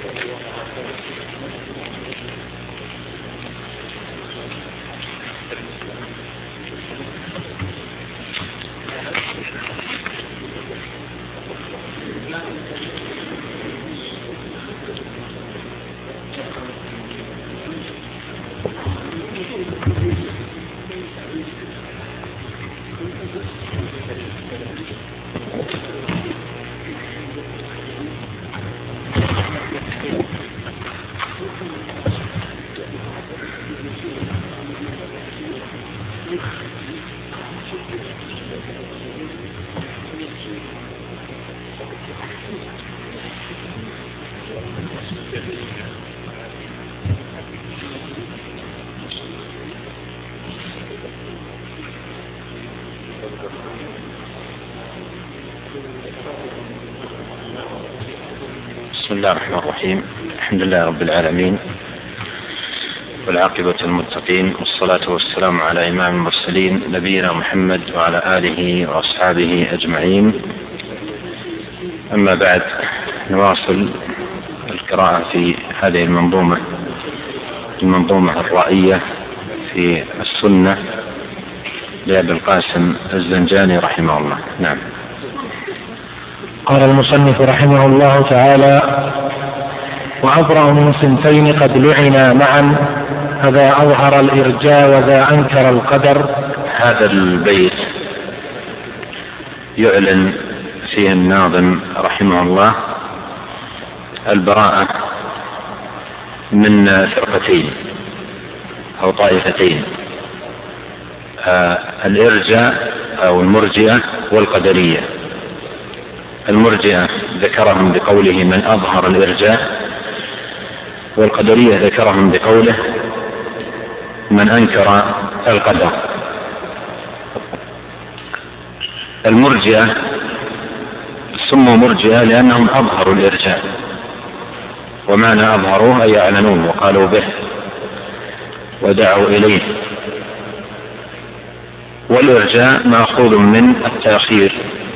بسم الله الرحمن الرحيم. الحمد لله رب العالمين، والعاقبة للمتقين، والصلاة والسلام على إمام المرسلين نبينا محمد وعلى آله وأصحابه أجمعين. أما بعد، نواصل القراءة في هذه المنظومة الرائية في السنة لأبي القاسم الزنجاني رحمه الله. نعم. قال المصنف رحمه الله تعالى: وأبرأ من صنفين قد لعنا معا، فذا أظهر الإرجاء وذا أنكر القدر. هذا البيت يعلن فيه الناظم رحمه الله البراءة من فرقتين أو طائفتين: الإرجاء أو المرجئة والقدرية. المرجئة ذكرهم بقوله من أظهر الإرجاء، والقدرية ذكرهم بقوله من أنكر القدر. المرجئة سموا مرجئة لأنهم أظهروا الإرجاء، ومعنى أظهروه أي يعلنون وقالوا به ودعوا إليه. والإرجاء مأخوذ من التأخير،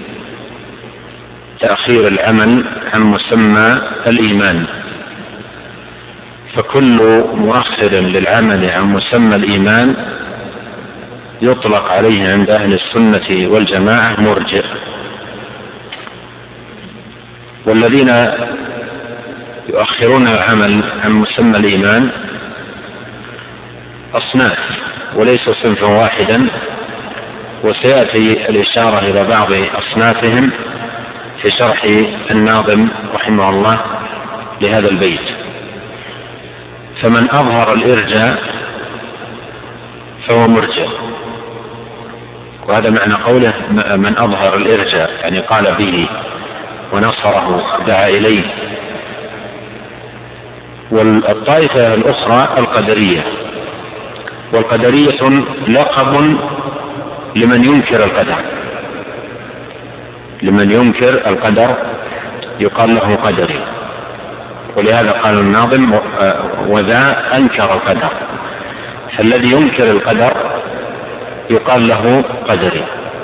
تأخير العمل عن مسمى الإيمان، فكل مؤخر للعمل عن مسمى الإيمان يطلق عليه عند أهل السنة والجماعة مرجئ. والذين يؤخرون العمل عن مسمى الإيمان أصناف وليس صنفا واحدا، وسيأتي الإشارة إلى بعض أصنافهم في شرح الناظم رحمه الله لهذا البيت. فمن أظهر الإرجاء فهو مرجئ، وهذا معنى قوله من أظهر الإرجاء، يعني قال به ونصره دعا إليه. والطائفة الأخرى القدرية، والقدرية لقب لمن ينكر القدر، لمن ينكر القدر يقال له قدري. ولهذا قال الناظم وذا أنكر القدر، فالذي ينكر القدر يقال له قدري.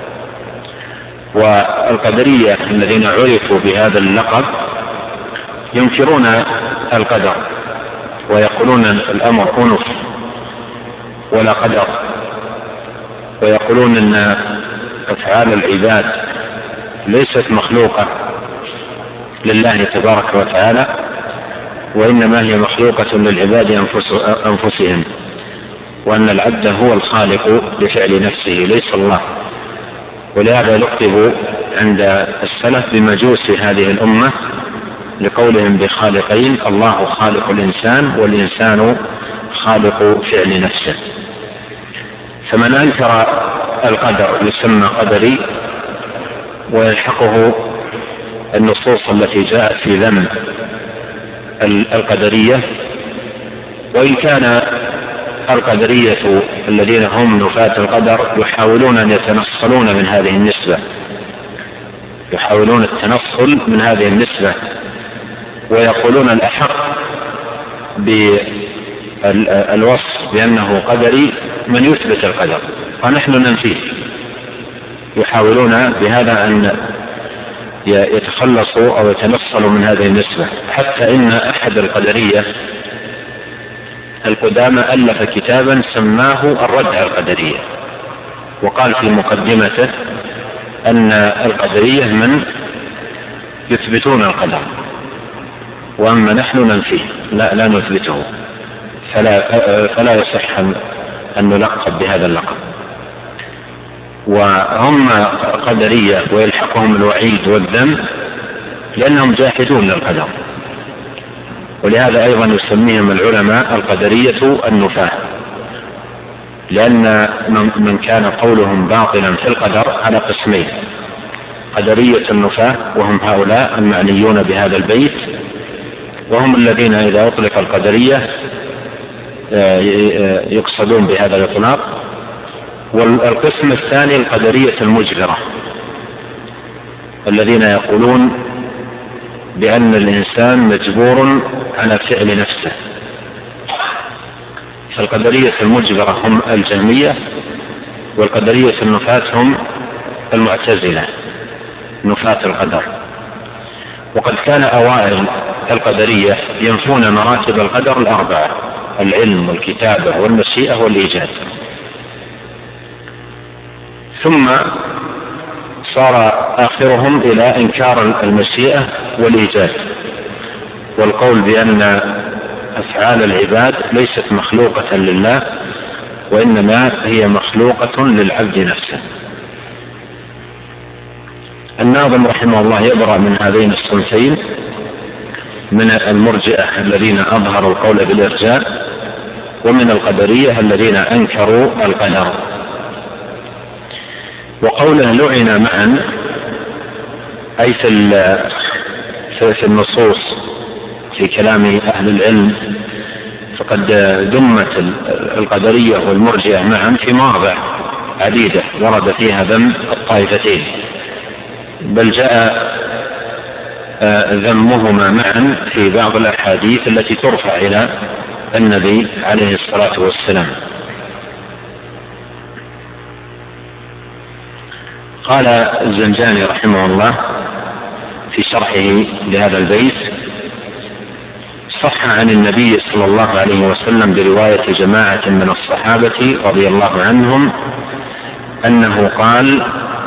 والقدرية الذين عرفوا بهذا اللقب ينكرون القدر ويقولون الأمر أنف ولا قدر، ويقولون أن أفعال العباد ليست مخلوقة لله تبارك وتعالى، وإنما هي مخلوقة للعباد أنفسهم، وأن العبد هو الخالق لفعل نفسه ليس الله. ولهذا لقبوا عند السلف بمجوس هذه الأمة لقولهم بخالقين: الله خالق الإنسان والإنسان خالق فعل نفسه. فمن أنكر القدر يسمى قدري، ويلحقه النصوص التي جاءت في ذم القدرية. وإن كان القدرية الذين هم نفاة القدر يحاولون أن يتنصلون من هذه النسبة، يحاولون التنصل من هذه النسبة، ويقولون الأحق بالوصف بأنه قدري من يثبت القدر ونحن ننفيه. يحاولون بهذا أن يتخلصوا أو يتنصلوا من هذه النسبة، حتى إن أحد القدرية القدامى ألف كتابا سماه الرد على القدرية، وقال في مقدمته أن القدرية من يثبتون القدر، وأما نحن ننفيه، لا نثبته، فلا يصح أن نلقب بهذا اللقب. وهم قدرية ويلحقهم الوعيد والذم لأنهم جاحدون للقدر، ولهذا أيضا يسميهم العلماء القدرية النفاة، لأن من كان قولهم باطلا في القدر على قسمين: قدرية النفاة وهم هؤلاء المعنيون بهذا البيت، وهم الذين إذا أطلق القدرية يقصدون بهذا الإطلاق. والقسم الثاني القدرية المجبرة، الذين يقولون بأن الإنسان مجبور على فعل نفسه. فالقدرية المجبرة هم الجهمية، والقدرية النفاة هم المعتزلة نفاة القدر. وقد كان أوائل القدرية ينفون مراتب القدر الأربعة: العلم والكتابة والمشيئة والإيجاد. ثم صار آخرهم إلى إنكار المشيئة والإيجاد، والقول بأن أفعال العباد ليست مخلوقة لله، وإنما هي مخلوقة للعبد نفسه. الناظم رحمه الله يبرأ من هذين الصنفين، من المرجئة الذين أظهروا القول بالإرجاء، ومن القدرية الذين أنكروا القدر. وقوله لعن معا أي في النصوص في كلام أهل العلم، فقد دمت القدرية والمرجئة معا في مواضع عديدة ورد فيها ذم الطائفتين، بل جاء ذمهما معا في بعض الأحاديث التي ترفع إلى النبي عليه الصلاة والسلام. قال الزنجاني رحمه الله في شرحه لهذا البيت: صح عن النبي صلى الله عليه وسلم برواية جماعة من الصحابة رضي الله عنهم أنه قال: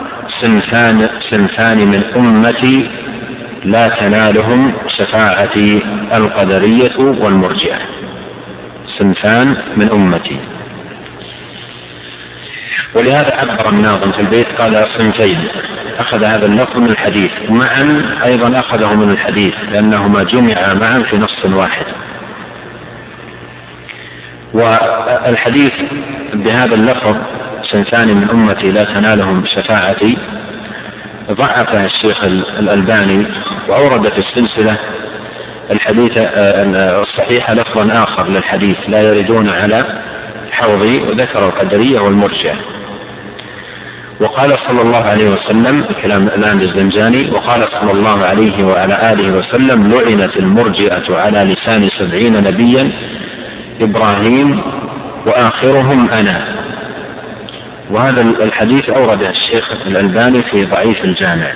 صنفان من أمتي لا تنالهم شفاعتي، القدرية والمرجئة. صنفان من أمتي. ولهذا عبر الناظم في البيت قال صنفين، أخذ هذا اللفظ من الحديث، ومعا أيضا أخذه من الحديث لأنهما جمعا معا في نص واحد. والحديث بهذا اللفظ صنفان من أمتي لا تنالهم شفاعتي ضعفها الشيخ الألباني، وأورد في السلسلة الحديث الصحيح لفظا آخر للحديث: لا يردون على حوضي، وذكر القدرية والمرجئة. وقال صلى الله عليه وسلم، كلام الآن الزنجاني: وقال صلى الله عليه وعلى آله وسلم: لعنت المرجئة على لسان 70 نبيا إبراهيم وآخرهم أنا. وهذا الحديث أورده الشيخ الألباني في ضعيف الجامع.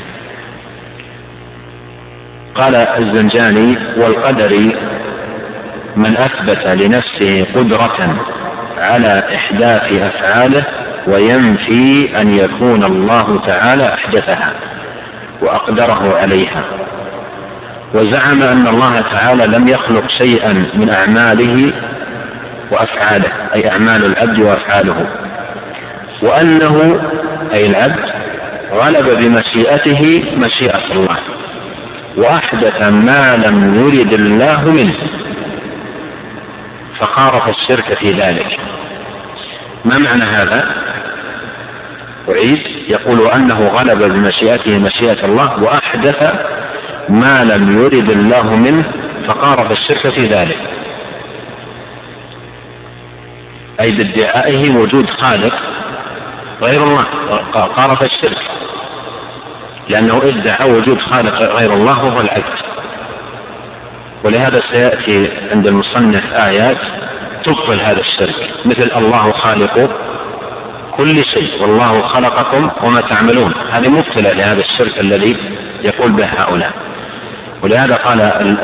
قال الزنجاني: والقدري من أثبت لنفسه قدرة على إحداث أفعاله وينفي أن يكون الله تعالى أحدثها وأقدره عليها، وزعم أن الله تعالى لم يخلق شيئا من أعماله وأفعاله، أي أعمال العبد وأفعاله، وأنه أي العبد غلب بمشيئته مشيئة الله وأحدث ما لم يرد الله منه، فقارف الشرك في ذلك. ما معنى هذا؟ أعيد: يقول أنه غلب بمشيئته مشيئة الله وأحدث ما لم يرد الله منه، فقارف الشرك في ذلك، أي بادعائه وجود خالق غير الله، قارف الشرك، لأنه ادعى وجود خالق غير الله وهو العبد. ولهذا سيأتي عند المصنف آيات تبطل هذا الشرك، مثل: الله خالق كل شيء والله خلقكم وما تعملون. هذه مبطلة لهذا الشرك الذي يقول به هؤلاء. ولهذا قال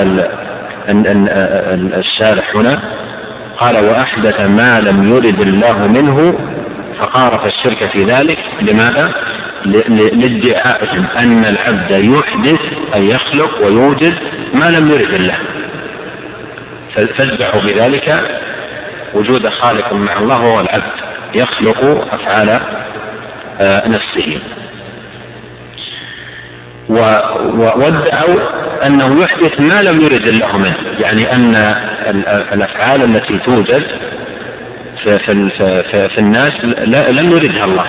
الشارح هنا قال وأحدث ما لم يرد الله منه فقارف الشرك في ذلك. لماذا؟ لادعائهم أن العبد يحدث أي يخلق ويوجد ما لم يرد الله، فادعوا بذلك وجود خالق مع الله وهو العبد يخلق أفعال نفسه، وادعوا أنه يحدث ما لم يرد الله منه، يعني أن الأفعال التي توجد في الناس لم يردها الله،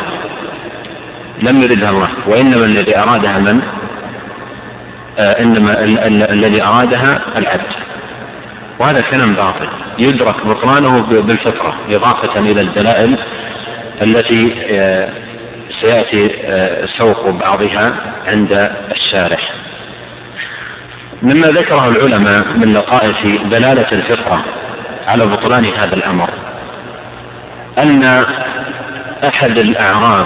وإنما الذي أرادها إنما الذي أرادها العبد. وهذا كلام باطل يدرك بطلانه بالفطرة إضافة إلى الدلائل التي سيأتي سوق بعضها عند الشارح. مما ذكره العلماء من لطائف دلالة الفطرة على بطلان هذا الأمر أن أحد الأعراب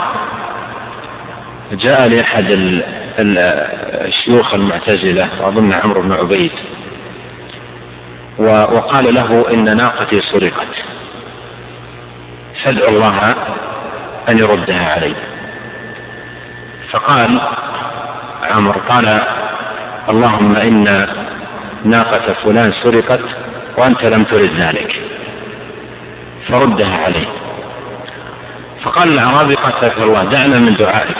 جاء لأحد الشيوخ المعتزلة وأظن عمرو بن عبيد وقال له إن ناقتي سرقت فادعو الله أن يردها علي. فقال عمرو قال اللهم إن ناقة فلان سرقت وأنت لم ترد ذلك فردها عليه. فقال الأعرابي قاتلك الله دعنا من دعائك،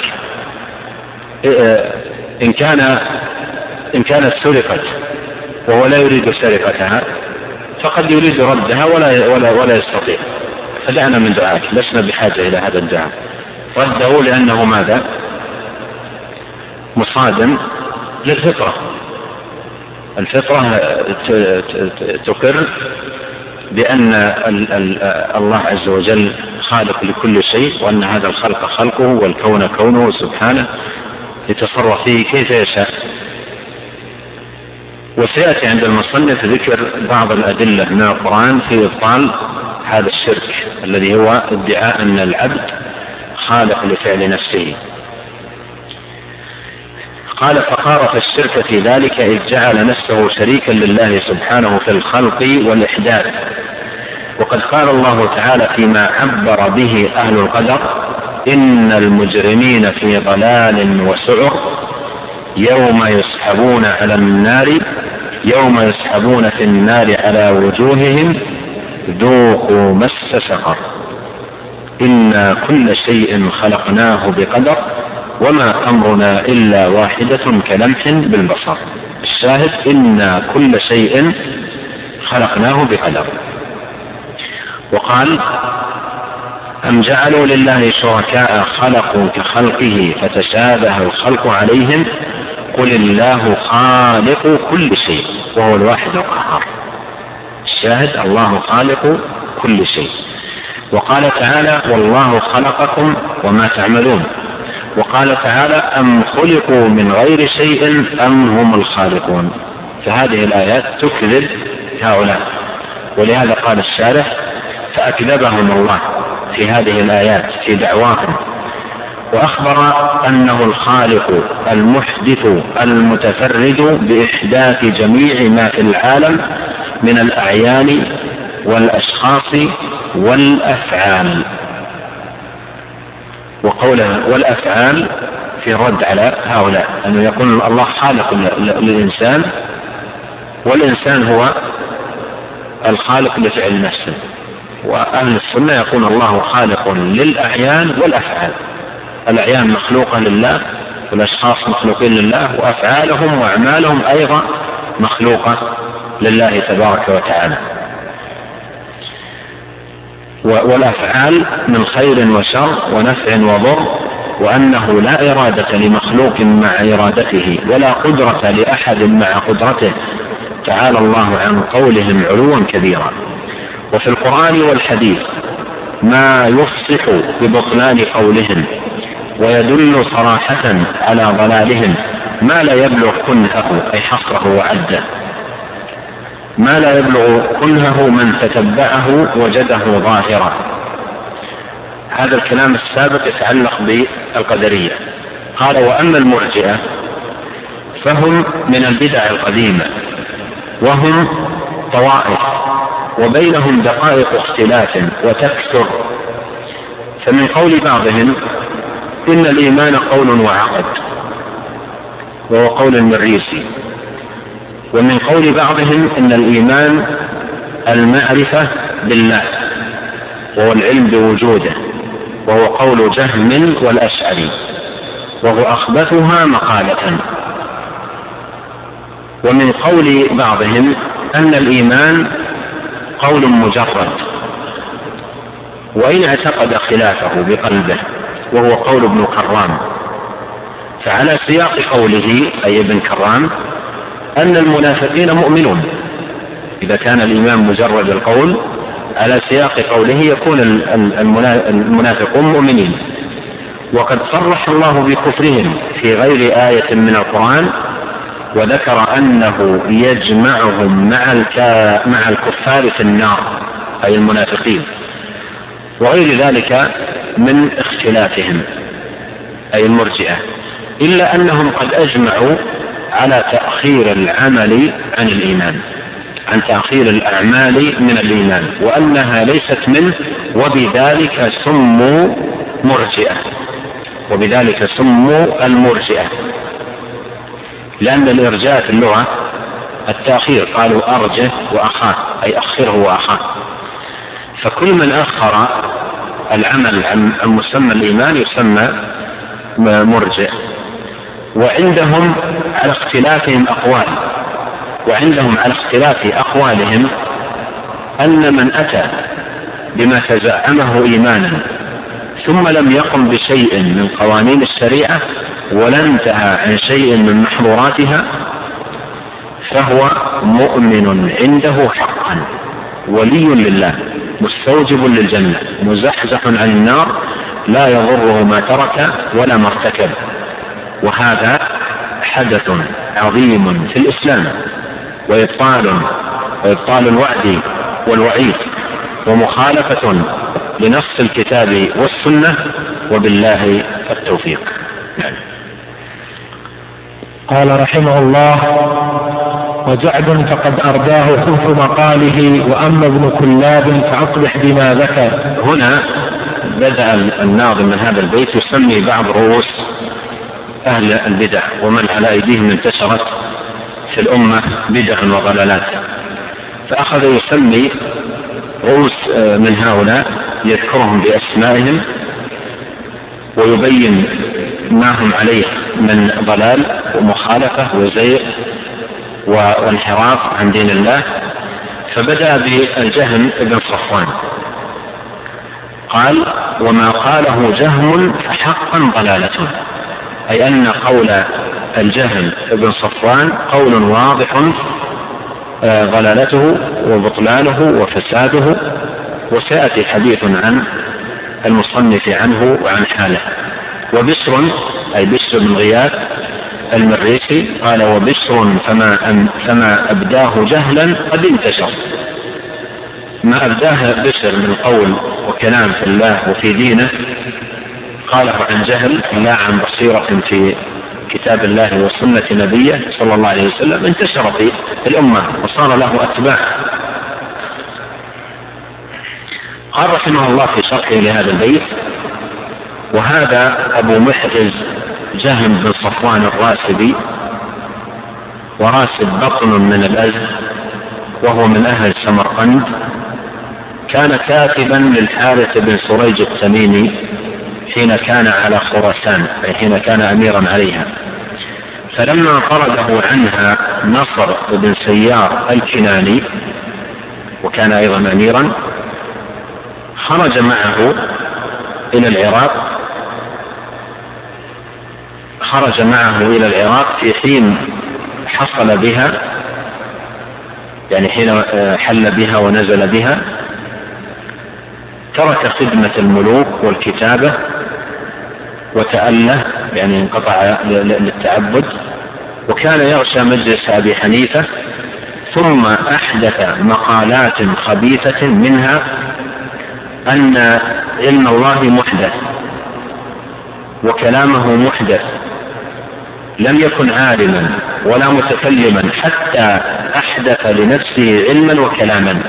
إن كانت سرقت وهو لا يريد سرقتها فقد يريد ردها ولا يستطيع، فدعنا من دعائك لسنا بحاجة إلى هذا الدعاء. رده لأنه ماذا؟ مصادم للفطرة. الفطرة تقر بأن الله عز وجل خالق لكل شيء، وأن هذا الخلق خلقه والكون كونه سبحانه يتصرف فيه كيف يشاء. وسيأتي عند المصنف ذكر بعض الأدلة من القرآن في إبطال هذا الشرك الذي هو ادعاء أن العبد خالق لفعل نفسه. قال فقارف الشرك في ذلك إذ جعل نفسه شريكا لله سبحانه في الخلق والإحداث. وقد قال الله تعالى فيما عبر به أهل القدر إن المجرمين في ضلال وسعر يوم يسحبون في النار على وجوههم ذوقوا مس سقر إنا كل شيء خلقناه بقدر وما أمرنا إلا واحدة كلمح بالبصر. الشاهد إنا كل شيء خلقناه بقدر. وقال أم جعلوا لله شركاء خلقوا كخلقه فتشابه الخلق عليهم قل الله خالق كل شيء وهو الواحد القهار. الشاهد الله خالق كل شيء. وقال تعالى والله خلقكم وما تعملون. وقال تعالى أم خلقوا من غير شيء أم هم الخالقون. فهذه الآيات تكذب هؤلاء، ولهذا قال الشارح فأكذبهم الله في هذه الآيات في دعواهم، وأخبر أنه الخالق المحدث المتفرد بإحداث جميع ما في العالم من الأعيان والأشخاص والأفعال. وقوله والأفعال في رد على هؤلاء أنه يقول الله خالق للإنسان والإنسان هو الخالق لفعل نفسه. وأهل السنة يقول الله خالق للأعيان والأفعال. الأعيان مخلوقة لله والأشخاص مخلوقين لله وأفعالهم وأعمالهم أيضا مخلوقة لله تبارك وتعالى. والأفعال من خير وشر ونفع وضر، وأنه لا إرادة لمخلوق مع إرادته ولا قدرة لأحد مع قدرته تعالى الله عن قولهم علوا كبيرا. وفي القرآن والحديث ما يفصح ببطلان قولهم ويدل صراحة على ضلالهم ما لا يبلغ كنهه أي حصره وعده، ما لا يبلغ كنهه من تتبعه وجده ظاهرا. هذا الكلام السابق يتعلق بالقدرية. قال وأما المرجئة فهم من البدع القديمة وهم طوائف وبينهم دقائق اختلاف وتكثر. فمن قول بعضهم إن الإيمان قول وعقد وهو قول المريسي، ومن قول بعضهم إن الإيمان المعرفة بالله وهو العلم بوجوده وهو قول جهم والأشعري وهو أخبثها مقالة. ومن قول بعضهم أن الإيمان قول مجرد وإن اعتقد خلافه بقلبه وهو قول ابن كرام. فعلى سياق قوله أي ابن كرام أن المنافقين مؤمنون، إذا كان الإيمان مجرد القول على سياق قوله يكون المنافقون مؤمنين. وقد صرح الله بكفرهم في غير آية من القرآن وذكر أنه يجمعهم مع الكفار في النار أي المنافقين وغير ذلك من اختلافهم أي المرجئة، إلا أنهم قد أجمعوا على تأخير العمل عن الإيمان، عن تأخير الأعمال من الإيمان، وأنها ليست منه وبذلك سموا مرجئة، وبذلك سموا المرجئة، لأن الإرجاء في اللغة التأخير، قالوا أرجه وأخاه أي أخره وأخاه. فكل من أخر العمل عن مسمى الإيمان يسمى مرجئ. وعندهم على اختلافهم أقوال، وعندهم على اختلاف أقوالهم أن من أتى بما تزعمه إيمانا ثم لم يقم بشيء من قوانين الشريعة ولا انتهى عن شيء من محظوراتها فهو مؤمن عنده حقا ولي لله مستوجب للجنة مزحزح عن النار لا يضره ما ترك ولا ما ارتكب. وهذا حدث عظيم في الإسلام وإبطال الوعد والوعيد ومخالفة لنص الكتاب والسنة، وبالله التوفيق. قال رحمه الله: وجعد فقد أرداه خوف مقاله، وأما ابن كلاب فأصبح بما ذكر. هنا بدأ الناظم من هذا البيت يسمي بعض رؤوس أهل البدع ومن على أيديهم انتشرت في الأمة بدع وضلالات، فأخذ يسمي رؤوس من هؤلاء يذكرهم بأسمائهم ويبين ما هم عليه من ضلال ومخالفة وزيغ وانحراف عن دين الله. فبدأ بالجهم بن صفوان، قال: وما قاله جهم فحقا ضلالته، أي أن قول الجهم بن صفوان قول واضح ضلالته وبطلانه وفساده، وسيأتي حديث عن المصنف عنه وعن حاله. وبشر أي بشر بن غياث المريسي قال: وبشر فما أبداه جهلا قد انتشر. ما أبداه بشر من قول وكلام في الله وفي دينه قاله عن جهل لا عن بصيرة في كتاب الله وسنة نبيه صلى الله عليه وسلم، انتشر في الأمة وصار له أتباع. قال رحمه الله في شرحه لهذا البيت: وهذا أبو محرز جهم بن صفوان الراسبي، وراسب بطن من الأزد وهو من أهل سمرقند، كان كاتبا للحارث بن سريج التميمي حين كان على خراسان، أي حين كان أميرا عليها. فلما طرده عنها نصر بن سيار الكناني وكان أيضا أميرا خرج معه إلى العراق في حين حصل بها، يعني حين حل بها ونزل بها، ترك خدمة الملوك والكتابة وتأله، يعني انقطع للتعبد، وكان يغشى مجلس أبي حنيفة، ثم أحدث مقالات خبيثة منها أن علم الله محدث وكلامه محدث لم يكن عالما ولا متكلما حتى أحدث لنفسه علما وكلاما،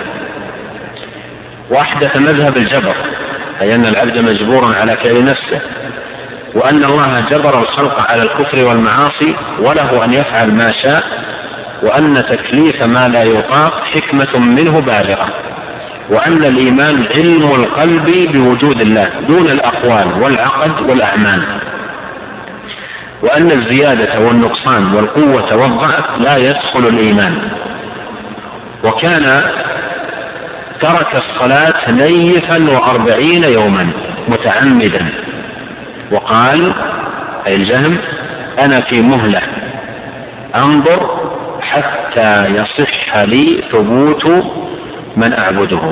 وأحدث مذهب الجبر، أي أن العبد مجبور على فعل نفسه، وأن الله جبر الخلق على الكفر والمعاصي وله أن يفعل ما شاء، وأن تكليف ما لا يطاق حكمة منه بالغة، وأن الإيمان علم القلب بوجود الله دون الأقوال والعقد والأعمال، وأن الزيادة والنقصان والقوة والضعف لا يدخل الإيمان. وكان ترك الصلاة نيفا 40 يوما متعمدا، وقال أي الجهم: أنا في مهلة أنظر حتى يصح لي ثبوت من أعبده.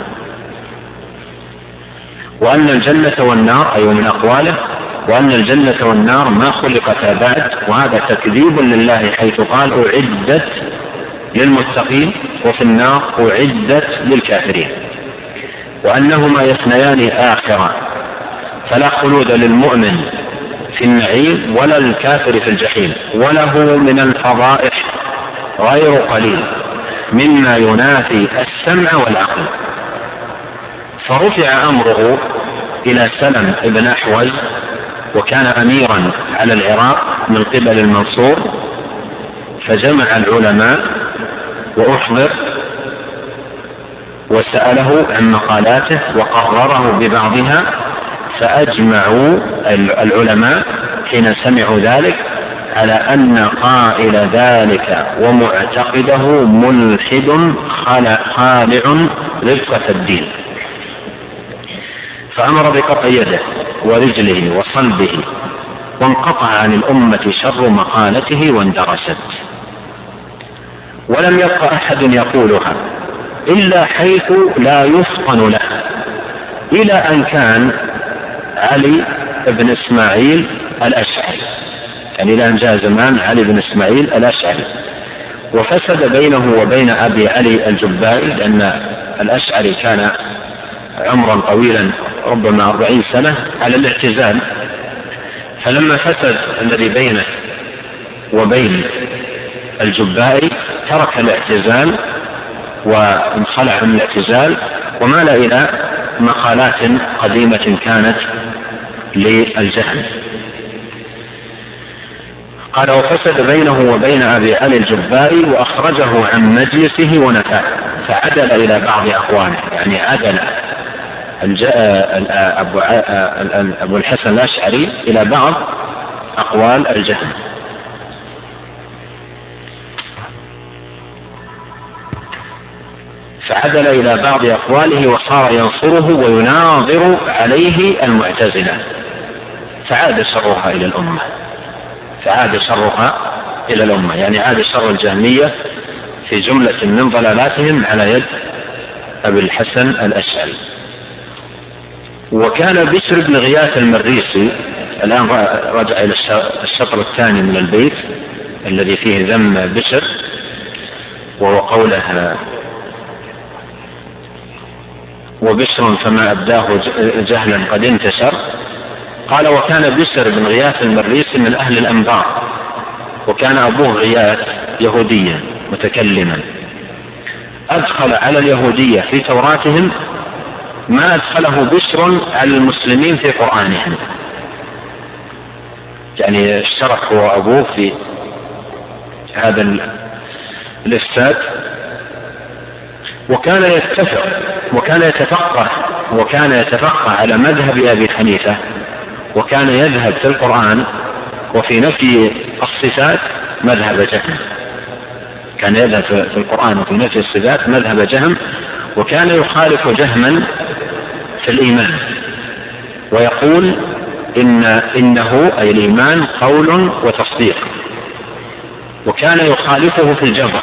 وأن الجنة والنار، أي من أقواله: وأن الجنة والنار ما خلقتا بعد، وهذا تكذيب لله حيث قال: أعدت للمتقين، وفي النار أعدت للكافرين. وأنهما يثنيان آخرة، فلا خلود للمؤمن في النعيم ولا للكافر في الجحيم، وله من الفضائح غير قليل مما ينافي السمع والعقل. فرفع أمره إلى سلم بن أحوز، وكان أميرا على العراق من قبل المنصور، فجمع العلماء وأحضر وسأله عن مقالاته وقرره ببعضها، فأجمعوا العلماء حين سمعوا ذلك على أن قائل ذلك ومعتقده ملحد خالع رفقة الدين، فأمر بقطع يده ورجله وصلبه، وانقطع عن الأمة شر مقالته واندرست، ولم يبق أحد يقولها إلا حيث لا يفطن له، إلى أن كان علي بن إسماعيل الأشعري، يعني إلى أن جاء زمان علي بن إسماعيل الأشعري، وفسد بينه وبين أبي علي الجبائي، لأن الأشعري كان عمرا طويلا ربما 40 سنة على الاعتزال، فلما فسد الذي بينه وبين الجبائي ترك الاعتزال وانخلع من الاعتزال، ومال إلى مقالات قديمة كانت للجهم. قال: وفسد بينه وبين أبي علي الجبائي وأخرجه عن مجلسه ونفاه، فعدل إلى بعض أقواله، يعني عدل أبو الحسن الأشعري إلى بعض أقوال الجهم. فعدل إلى بعض أقواله وصار ينصره ويناظر عليه المعتزلة، فعاد شرها إلى الأمة، يعني عاد شر الجهمية في جملة من ضلالاتهم على يد أبي الحسن الأشعري. وكان بشر بن غياث المريسي، الآن رجع إلى الشطر الثاني من البيت الذي فيه ذم بشر، وهو قوله: وبشر فما أبداه جهلا قد انتشر. قال: وكان بشر بن غياث المريسي من أهل الأنبار، وكان أبوه غياث يهوديا متكلما، أدخل على اليهودية في توراتهم ما أدخله بشر على المسلمين في قرآنهم، يعني اشترك هو وأبوه في هذا الإفساد. وكان يتفقه على مذهب أبي حنيفة، وكان يذهب في القرآن وفي نفي الصفات مذهب جهم، كان يذهب في القرآن وفي نفي الصفات مذهب جهم، وكان يخالف جهما في الإيمان، ويقول إنه أي الإيمان قول وتصديق، وكان يخالفه في الجبر.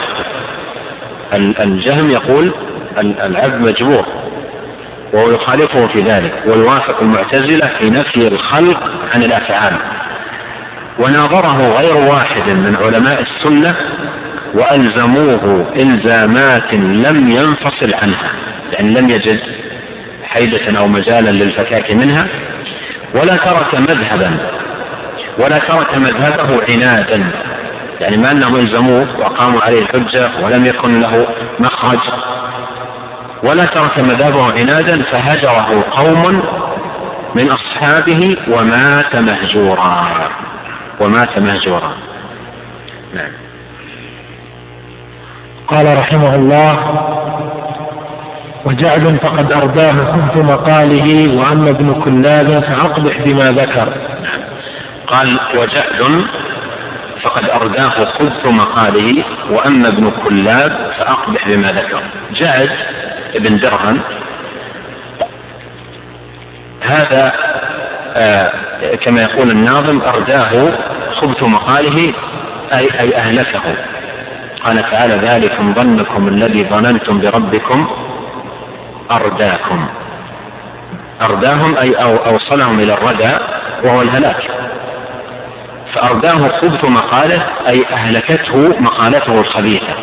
الجهم يقول العبد مجبور، وهو يخالفه في ذلك، ويوافق المعتزلة في نفي الخلق عن الأفعال. وناظره غير واحد من علماء السنة وألزموه إلزامات لم ينفصل عنها، يعني لم يجد حيلة أو مجالا للفكاك منها، ولا ترك مذهبا ولا ترك مذهبه عنادا، يعني ما أنهم إلزموه وأقاموا عليه الحجة ولم يكن له مخرج، ولا ترك مذهبه عنادا فهجره قوم من أصحابه ومات مهجورا. نعم. قال رحمه الله: وجعل فقد أرداه خبث مقاله، وأما ابن كلاب فأقبح بما ذكر. قال: وجعل فقد أرداه خبث مقاله، وأما ابن كلاب فأقبح بما ذكر. جعد ابن درهم هذا كما يقول الناظم: أرداه خبث مقاله أي أهلكه. قال تعالى: ذلكم ظنكم الذي ظننتم بربكم أرداكم. أرداهم أي أوصلهم إلى الردى وهو الهلاك. فأرداه خبث مقاله أي أهلكته مقالته الخبيثة.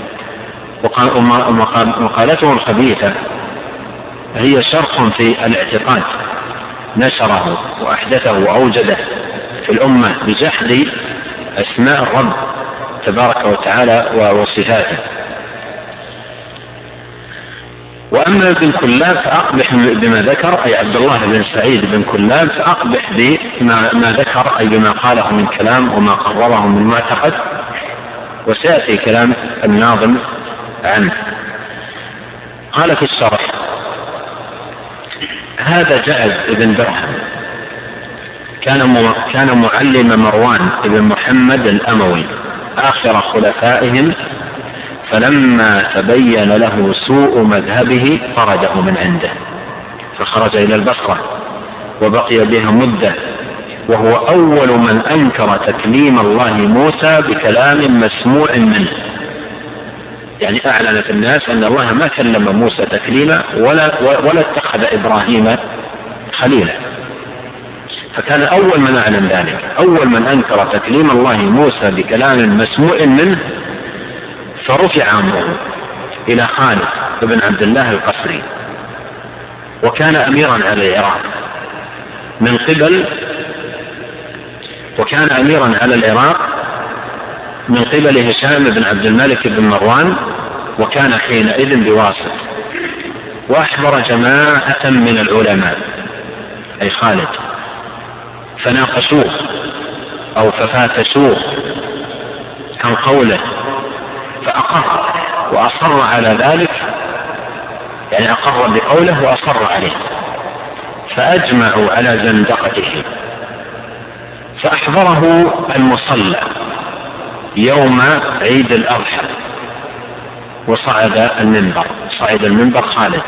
مقالته الخبيثة هي شرخ في الاعتقاد نشره وأحدثه وأوجده في الأمة بجحد أسماء الرب تبارك وتعالى وصفاته. وأما ابن كلاب فأقبح بما ذكر، أي عبد الله بن سعيد بن كلاب، فأقبح بما ذكر، أي بما قاله من كلام وما قرره من معتقد، وسيأتي كلام الناظم عنه. قال في الشرح: هذا جعد بن درهم كان معلم مروان بن محمد الأموي آخر خلفائهم، فلما تبين له سوء مذهبه طرده من عنده، فخرج إلى البصرة وبقي بها مدة، وهو أول من أنكر تكليم الله موسى بكلام مسموع منه. يعني أعلن في الناس أن الله ما كلم موسى تكليما ولا اتخذ إبراهيم خليلا، فكان أول من أعلن ذلك، أول من أنكر تكليم الله موسى بكلام مسموع منه. فرفع أمره إلى خالد بن عبد الله القصري، وكان أميرا على العراق من قبل هشام بن عبد الملك بن مروان، وكان حينئذ بواسط. وأحضر جماعة من العلماء أي خالد فناقشوه أو ففاتشوه عن قوله، فأقر وأصر على ذلك، يعني أقر بقوله وأصر عليه، فأجمعوا على زندقته. فأحضره المصلى يوم عيد الأضحى وصعد المنبر خالد،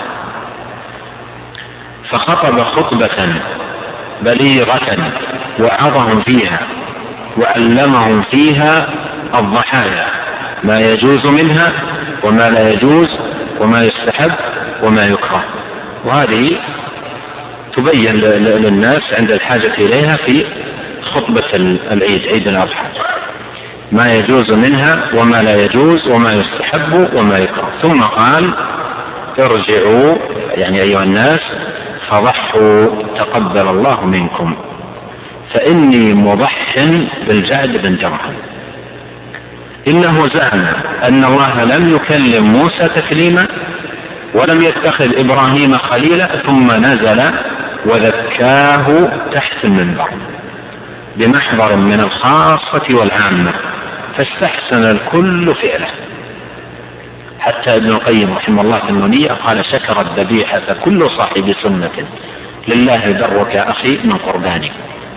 فخطب خطبة بليغة وعظهم فيها وعلمهم فيها الضحايا، ما يجوز منها وما لا يجوز وما يستحب وما يكره. وهذه تبين للناس عند الحاجة إليها في خطبة العيد، عيد الأضحى، ما يجوز منها وما لا يجوز وما يستحب وما يكره. ثم قال: ارجعوا يعني أيها الناس فضحوا تقبل الله منكم، فإني مضح بالجعد بن درهم. إنه زعم أن الله لم يكلم موسى تكليما ولم يتخذ إبراهيم خليلا، ثم نزل وذكاه تحت المنبر بمحضر من الخاصة والعامة، فاستحسن الكل فعله. حتى ابن القيم رحمه الله في النونية قال: شكر الذبيحة كل صاحب سنة، لله درك أخي من قرباني.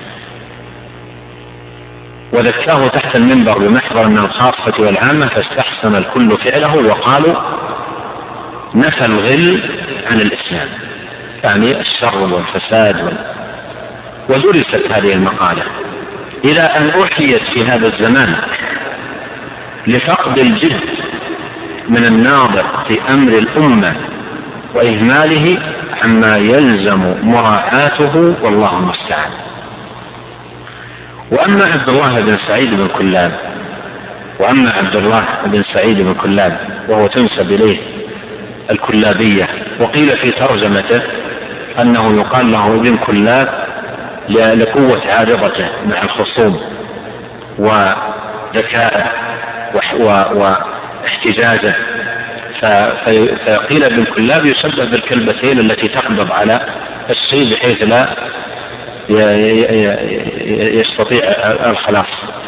وذكاه تحت المنبر بمحضر من الخاصة والعامة، فاستحسن الكل فعله، وقالوا نفى الغل عن الإسلام، يعني الشر والفساد ودرست هذه المقالة إلى أن أحيت في هذا الزمان لفقد الجد من الناظر في أمر الأمة وإهماله عما يلزم مراعاته، والله المستعان. وأما عبد الله بن سعيد بن كلاب وهو تنسب إليه الكلابية، وقيل في ترجمته أنه يقال له ابن كلاب لقوة عارضته مع الخصوم وذكائه واحتجاجه، فقيل ابن كلاب يشبه بالكلبتين التي تقبض على الشيء بحيث لا يستطيع الخلاص.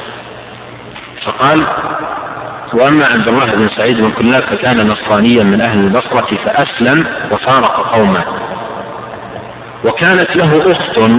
فقال: وأما عبد الله بن سعيد بن كلاب فكان نصرانيا من أهل البصرة فأسلم وفارق قومه، وكانت له أخت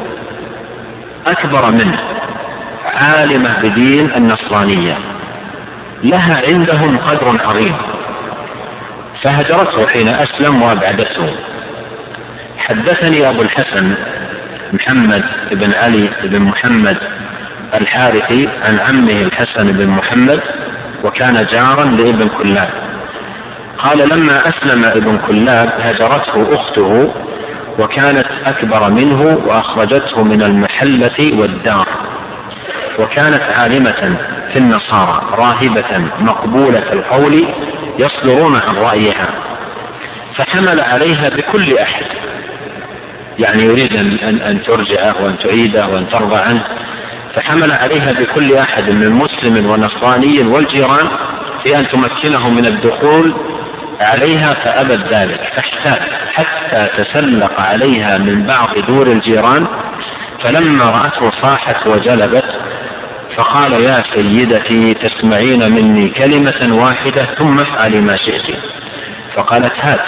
أكبر منه عالمة بدين النصرانية لها عندهم قدر عظيم، فهجرته حين أسلم وأبعدته. حدثني أبو الحسن محمد بن علي بن محمد الحارثي عن عمه الحسن بن محمد وكان جارا لابن كلاب قال: لما أسلم ابن كلاب هجرته أخته وكانت أكبر منه وأخرجته من المحلة والدار، وكانت عالمة في النصارى راهبة مقبولة القول يصدرون عن رأيها، فحمل عليها بكل أحد، يعني يريد أن ترجعه وأن تعيده وأن ترضى عنه، فحمل عليها بكل أحد من مسلم ونصراني والجيران في أن تمكنه من الدخول عليها، فأبت ذلك، فاحتاج حتى تسلق عليها من بعض دور الجيران، فلما رأته صاحت وجلبت، فقال: يا سيدتي تسمعين مني كلمة واحدة ثم افعلي ما شئت. فقالت: هات.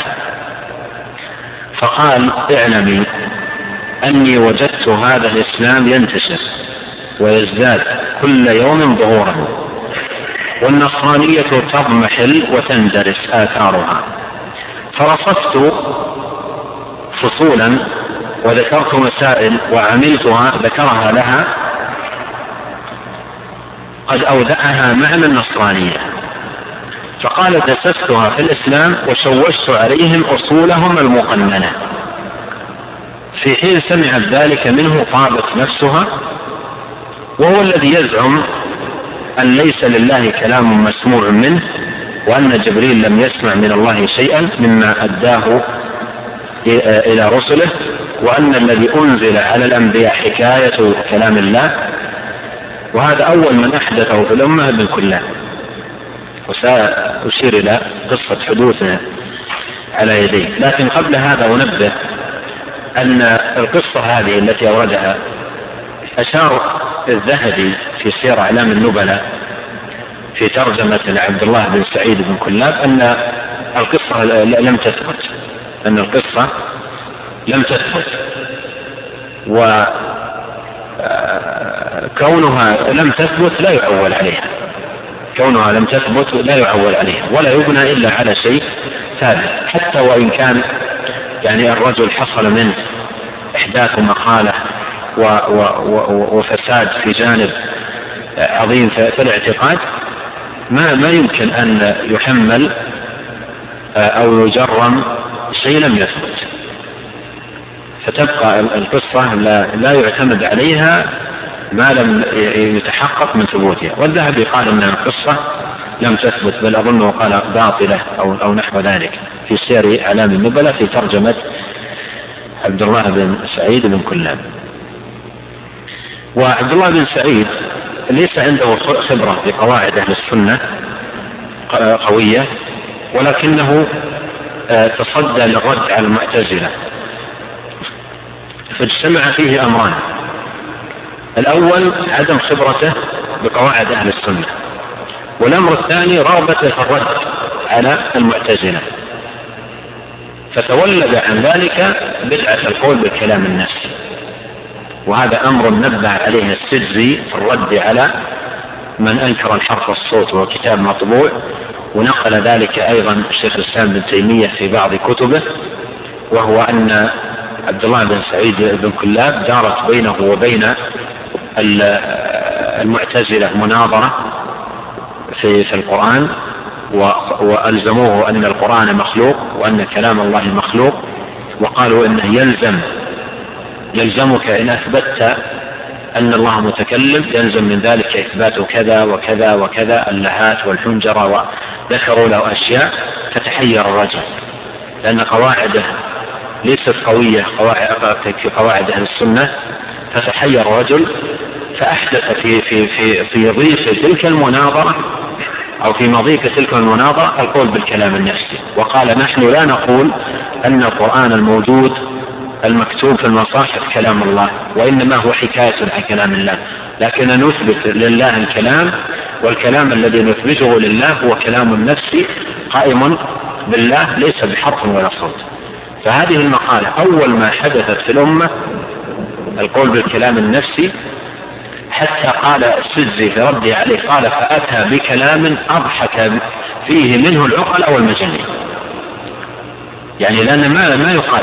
فقال: اعلمي أني وجدت هذا الإسلام ينتشر ويزداد كل يوم ظهورا، والنصرانية تضمحل وتندرس آثارها، فرصفت فصولا وذكرت مسائل وعملتها ذكرها لها قد أودعها معنى النصرانية، فقال: دسستها في الإسلام وشوشت عليهم أصولهم المقننة. في حين سمعت ذلك منه طابت نفسها، وهو الذي يزعم أن ليس لله كلام مسموع منه، وأن جبريل لم يسمع من الله شيئا مما أداه إلى رسله، وأن الذي أنزل على الأنبياء حكاية كلام الله، وهذا أول من أحدثه في الأمة ابن كلاب. وسأشير إلى قصة حدوثه على يديه، لكن قبل هذا أنبه أن القصة هذه التي أوردها أشار الذهبي في سير أعلام النبلاء في ترجمة عبد الله بن سعيد بن كلاب أن القصة لم تثبت، أن القصة لم تثبت، وكونها لم تثبت لا يعول عليها، كونها لم تثبت لا يعول عليها ولا يبنى إلا على شيء ثابت، حتى وإن كان يعني الرجل حصل منه إحداث مقالة وفساد في جانب عظيم في الاعتقاد، ما يمكن أن يحمل أو يجرم شيء لم يثبت، فتبقى القصة لا يعتمد عليها ما لم يتحقق من ثبوتها. والذهبي قال أن القصة لم تثبت، بل أظنه قال باطلة أو نحو ذلك في سير أعلام النبلاء في ترجمة عبد الله بن سعيد بن كلاب. وعبد الله بن سعيد ليس عنده خبرة بقواعد أهل السنة قوية، ولكنه تصدى للرد على المعتزلة، فاجتمع فيه أمران: الأول عدم خبرته بقواعد أهل السنة، والأمر الثاني رغبته في الرد على المعتزلة، فتولد عن ذلك بدعة القول بالكلام النفسي، وهذا أمر نبه عليه السجزي في الرد على من أنكر الحرف والصوت، وهو كتاب مطبوع، ونقل ذلك أيضا الشيخ الإسلام بن تيمية في بعض كتبه، وهو أن عبد الله بن سعيد بن كلاب دارت بينه وبين المعتزلة مناظرة في القرآن، وألزموه أن القرآن مخلوق وأن كلام الله مخلوق، وقالوا إنه يلزمك إن أثبتت أن الله متكلم يلزم من ذلك إثبات كذا وكذا وكذا، اللهات والحنجرة، وذكروا له أشياء، فتحير الرجل لأن قواعده ليست قوية كقواعد أهل السنة، فتحير رجل فأحدث في ضيق تلك المناظرة أو في مضيق تلك المناظرة القول بالكلام النفسي، وقال نحن لا نقول أن القرآن الموجود المكتوب في المصاحف كلام الله، وإنما هو حكاية عن كلام الله، لكن نثبت لله الكلام، والكلام الذي نثبته لله هو كلام النفس قائم بالله ليس بحرف ولا صوت. فهذه المقالة أول ما حدثت في الأمة القول بالكلام النفسي، حتى قال السجزي في رده عليه قال فأتى بكلام أضحك فيه منه العقل أو المجانين، يعني لأن ما يقال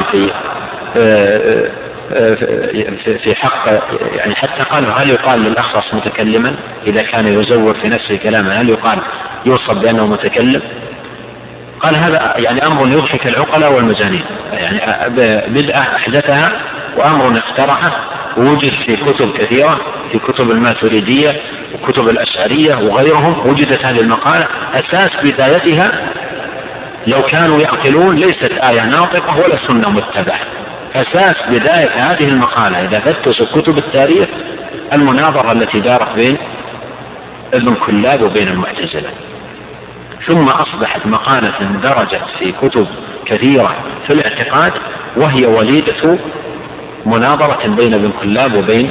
في حق، يعني حتى قالوا هل يقال للأخرس متكلما إذا كان يزور في نفسه كلاما، هل يقال يوصف بأنه متكلم؟ قال هذا يعني أمر يضحك العقلاء والمجانين، يعني بدعة أحدثها وأمر اخترعه ووجد في كتب كثيرة، في كتب الماتريدية وكتب الأشعرية وغيرهم وجدت هذه المقالة. أساس بدايتها لو كانوا يعقلون ليست آية ناطقة ولا سنة متبعة. أساس بداية هذه المقالة إذا فتشوا كتب التاريخ المناظرة التي دارت بين ابن كلاب وبين المعتزلة، ثم أصبحت مقالة درجت في كتب كثيرة في الاعتقاد، وهي وليدة مناظرة بين ابن كلاب وبين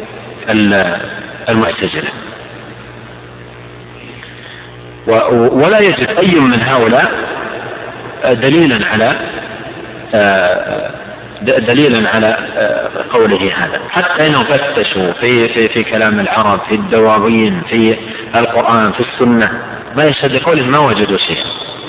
المعتزلة. ولا يجد أي من هؤلاء دليلا على قوله هذا، حتى إنهم فتشوا في كلام العرب، في الدواوين، في القرآن، في السنة، ما يصدقون ما وجدوا شيء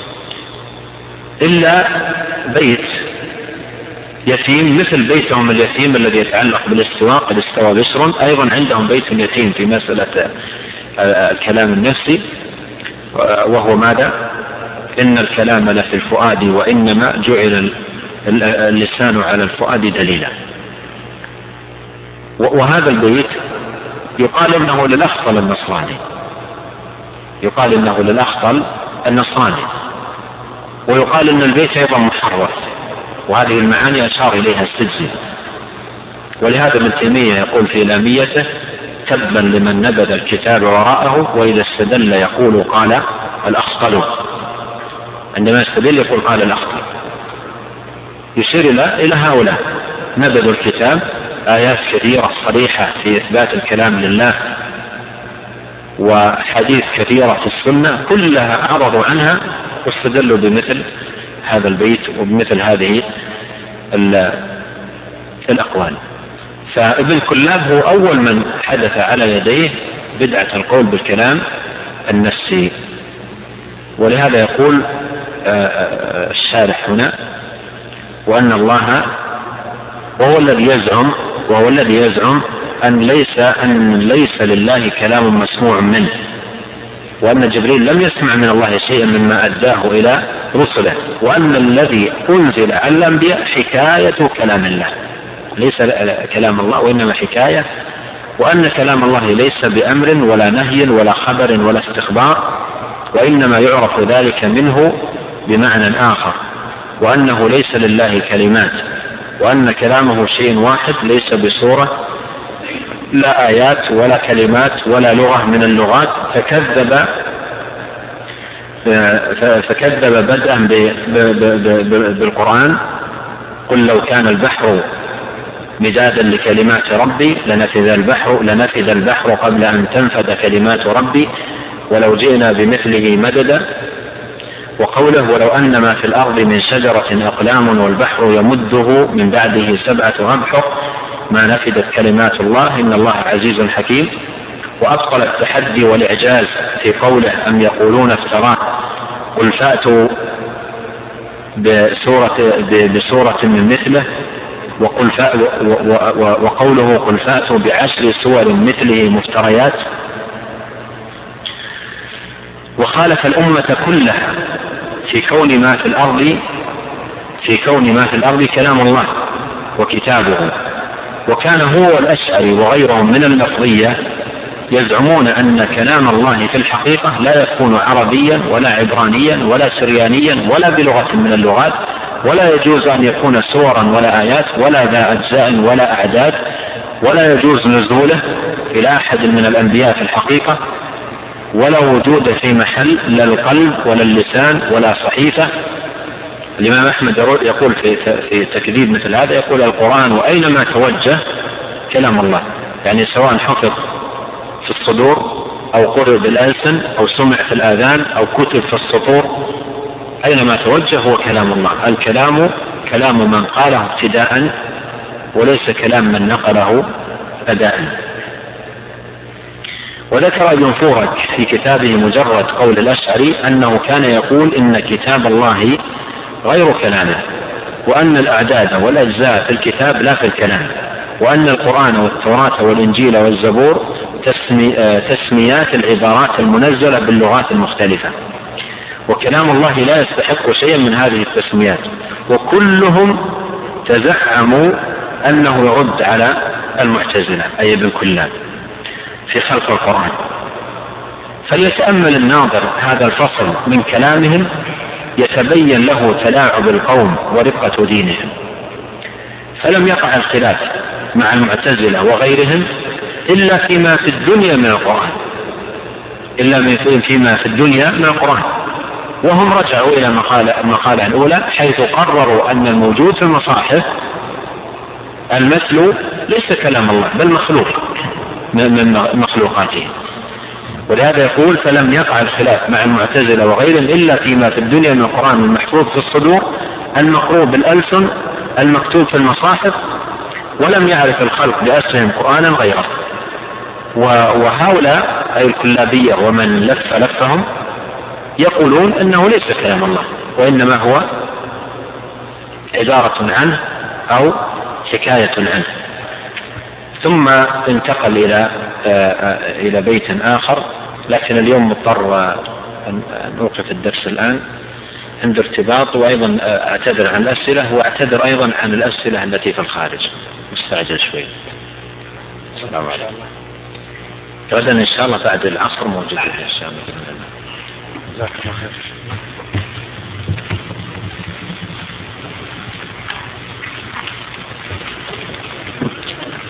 إلا بيت يتيم مثل بيتهم اليتيم الذي يتعلق بالاستواء، قد استوى بشر، أيضا عندهم بيت يتيم في مسألة الكلام النفسي، وهو ماذا؟ إن الكلام لفي الفؤاد وإنما جعل اللسان على الفؤاد دليلا. وهذا البيت يقال إنه للأخطل النصراني، يقال إنه للأخطل النصراني، ويقال إن البيت أيضا محرف، وهذه المعاني أشار إليها السجزي. ولهذا ابن تيمية يقول في لاميته تبا لمن نبذ الكتاب وراءه وإذا استدل يقول قال الأخطل، عندما يستدل يقول قال الأخطل، يشير إلى هؤلاء نبذوا الكتاب، آيات كثيرة صريحة في إثبات الكلام لله وحديث كثيرة في السنة كلها عرضوا عنها واستدلوا بمثل هذا البيت وبمثل هذه الأقوال. فابن كلاب هو أول من حدث على يديه بدعة القول بالكلام النفسي. ولهذا يقول الشارح هنا وأن الله وهو الذي يزعم أن ليس لله كلام مسموع منه، وأن جبريل لم يسمع من الله شيئا مما أداه إلى رسله، وأن الذي أنزل على الأنبياء حكاية كلام الله ليس كلام الله وإنما حكاية، وأن كلام الله ليس بأمر ولا نهي ولا خبر ولا استخبار، وإنما يعرف ذلك منه بمعنى آخر، وأنه ليس لله كلمات، وأن كلامه شيء واحد ليس بصورة لا آيات ولا كلمات ولا لغة من اللغات. فكذب بدءا بالقرآن قل لو كان البحر مدادا لكلمات ربي لنفذ البحر قبل أن تنفذ كلمات ربي ولو جئنا بمثله مددا. وقوله ولو أن ما في الأرض من شجرة أقلام والبحر يمده من بعده 7 أبحر ما نفدت كلمات الله إن الله عزيز حكيم. وأبطل التحدي والإعجاز في قوله أم يقولون افتراه قل فأتوا بسورة من مثله، وقوله قل فأتوا ب10 سور مثله مفتريات. وخالف الأمة كلها في كون ما في الأرض كلام الله وكتابه. وكان هو والأشعري وغيرهم من اللفظية يزعمون أن كلام الله في الحقيقة لا يكون عربيا ولا عبرانيا ولا سريانيا ولا بلغة من اللغات، ولا يجوز أن يكون سورا ولا آيات ولا ذا أجزاء ولا أعداد، ولا يجوز نزوله إلى أحد من الأنبياء في الحقيقة، ولا وجود في محل لا القلب ولا اللسان ولا صحيفة. الإمام أحمد يقول في تكذيب مثل هذا، يقول القرآن وأينما توجه كلام الله، يعني سواء حفظ في الصدور أو قرئ بالألسن أو سمع في الآذان أو كتب في السطور، أينما توجه هو كلام الله. الكلام كلام من قاله ابتداء وليس كلام من نقله أداء. وذكر ابن فورك في كتابه مجرد قول الأشعري أنه كان يقول إن كتاب الله غير كلامه، وأن الأعداد والأجزاء في الكتاب لا في الكلام، وأن القرآن والتوراة والإنجيل والزبور تسميات العبارات المنزلة باللغات المختلفة، وكلام الله لا يستحق شيئا من هذه التسميات، وكلهم تزعموا أنه يرد على المعتزلة أي ابن كلاب في خلق القرآن. فليتأمل الناظر هذا الفصل من كلامهم يتبين له تلاعب القوم ورقة دينهم. فلم يقع الخلاف مع المعتزلة وغيرهم إلا فيما في الدنيا من القرآن، وهم رجعوا إلى المقالة الأولى حيث قرروا أن الموجود في المصاحف المثل ليس كلام الله بل مخلوق من مخلوقاته. ولهذا يقول فلم يقع الخلاف مع المعتزلة وغيرهم إلا فيما في الدنيا من القرآن المحفوظ في الصدور المقروء بالألسن المكتوب في المصاحف، ولم يعرف الخلق بأسرهم قرآنا غيره. وهؤلاء أي الكلابية ومن لفهم يقولون أنه ليس كلام الله وإنما هو عبارة عنه أو حكاية عنه. ثم انتقل إلى بيت آخر، لكن اليوم مضطر أن أوقف الدرس الآن عند ارتباط، وأيضا أعتذر عن الأسئلة، وأعتذر أيضا عن الأسئلة التي في الخارج، مستعجل شوي. السلام عليكم. غدا إن شاء الله بعد العصر موجود إن شاء الله. جزاك الله خير.